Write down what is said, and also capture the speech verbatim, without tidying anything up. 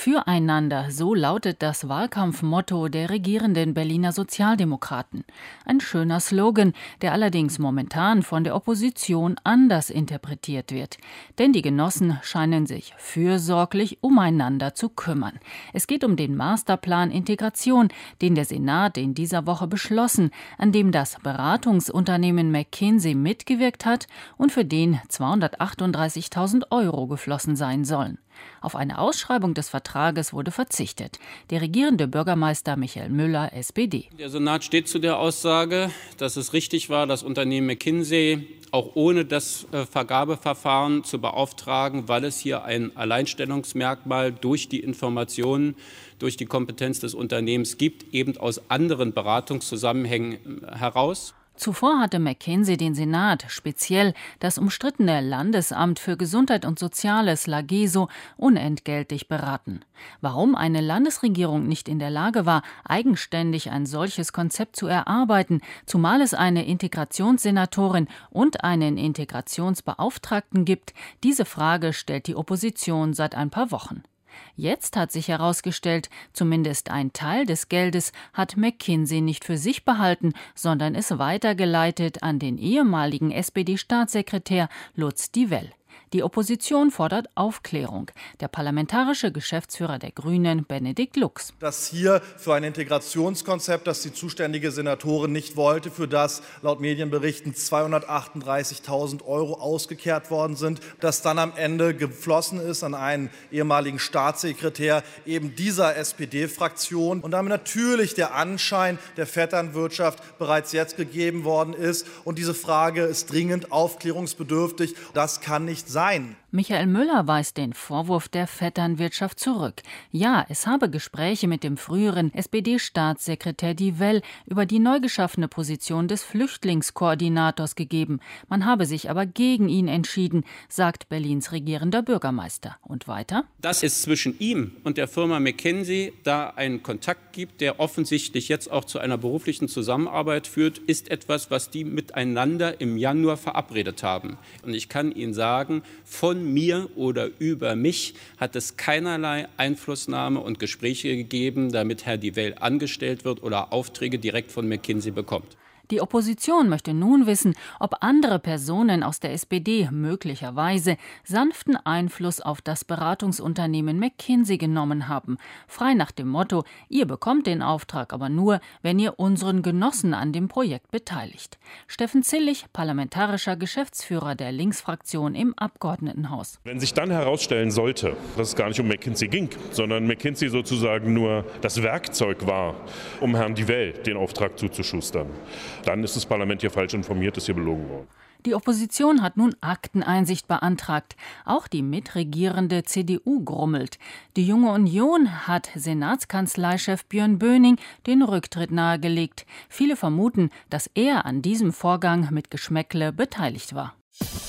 Füreinander, so lautet das Wahlkampfmotto der regierenden Berliner Sozialdemokraten. Ein schöner Slogan, der allerdings momentan von der Opposition anders interpretiert wird. Denn die Genossen scheinen sich fürsorglich umeinander zu kümmern. Es geht um den Masterplan Integration, den der Senat in dieser Woche beschlossen, an dem das Beratungsunternehmen McKinsey mitgewirkt hat und für den zweihundertachtunddreißigtausend Euro geflossen sein sollen. Auf eine Ausschreibung des Vertrages wurde verzichtet. Der regierende Bürgermeister Michael Müller, S P D. Der Senat steht zu der Aussage, dass es richtig war, das Unternehmen McKinsey auch ohne das Vergabeverfahren zu beauftragen, weil es hier ein Alleinstellungsmerkmal durch die Informationen, durch die Kompetenz des Unternehmens gibt, eben aus anderen Beratungszusammenhängen heraus. Zuvor hatte McKinsey den Senat, speziell das umstrittene Landesamt für Gesundheit und Soziales LAGESO, unentgeltlich beraten. Warum eine Landesregierung nicht in der Lage war, eigenständig ein solches Konzept zu erarbeiten, zumal es eine Integrationssenatorin und einen Integrationsbeauftragten gibt, diese Frage stellt die Opposition seit ein paar Wochen. Jetzt hat sich herausgestellt, zumindest ein Teil des Geldes hat McKinsey nicht für sich behalten, sondern es weitergeleitet an den ehemaligen S P D-Staatssekretär Lutz Divell. Die Opposition fordert Aufklärung. Der parlamentarische Geschäftsführer der Grünen, Benedikt Lux. Dass hier für ein Integrationskonzept, das die zuständige Senatorin nicht wollte, für das laut Medienberichten zweihundertachtunddreißigtausend Euro ausgekehrt worden sind, dass dann am Ende geflossen ist an einen ehemaligen Staatssekretär eben dieser S P D-Fraktion und damit natürlich der Anschein der Vetternwirtschaft bereits jetzt gegeben worden ist. Und diese Frage ist dringend aufklärungsbedürftig. Das kann nicht sein. Sein. Michael Müller weist den Vorwurf der Vetternwirtschaft zurück. Ja, es habe Gespräche mit dem früheren S P D-Staatssekretär Divell über die neu geschaffene Position des Flüchtlingskoordinators gegeben. Man habe sich aber gegen ihn entschieden, sagt Berlins regierender Bürgermeister. Und weiter? Dass es zwischen ihm und der Firma McKinsey da einen Kontakt gibt, der offensichtlich jetzt auch zu einer beruflichen Zusammenarbeit führt, ist etwas, was die miteinander im Januar verabredet haben. Und ich kann Ihnen sagen, von mir oder über mich hat es keinerlei Einflussnahme und Gespräche gegeben, damit Herr Divell angestellt wird oder Aufträge direkt von McKinsey bekommt. Die Opposition möchte nun wissen, ob andere Personen aus der S P D möglicherweise sanften Einfluss auf das Beratungsunternehmen McKinsey genommen haben. Frei nach dem Motto, ihr bekommt den Auftrag aber nur, wenn ihr unseren Genossen an dem Projekt beteiligt. Steffen Zillig, parlamentarischer Geschäftsführer der Linksfraktion im Abgeordnetenhaus. Wenn sich dann herausstellen sollte, dass es gar nicht um McKinsey ging, sondern McKinsey sozusagen nur das Werkzeug war, um Herrn Divell den Auftrag zuzuschustern, dann ist das Parlament hier falsch informiert, ist hier belogen worden. Die Opposition hat nun Akteneinsicht beantragt. Auch die mitregierende C D U grummelt. Die Junge Union hat Senatskanzleichef Björn Böning den Rücktritt nahegelegt. Viele vermuten, dass er an diesem Vorgang mit Geschmäckle beteiligt war.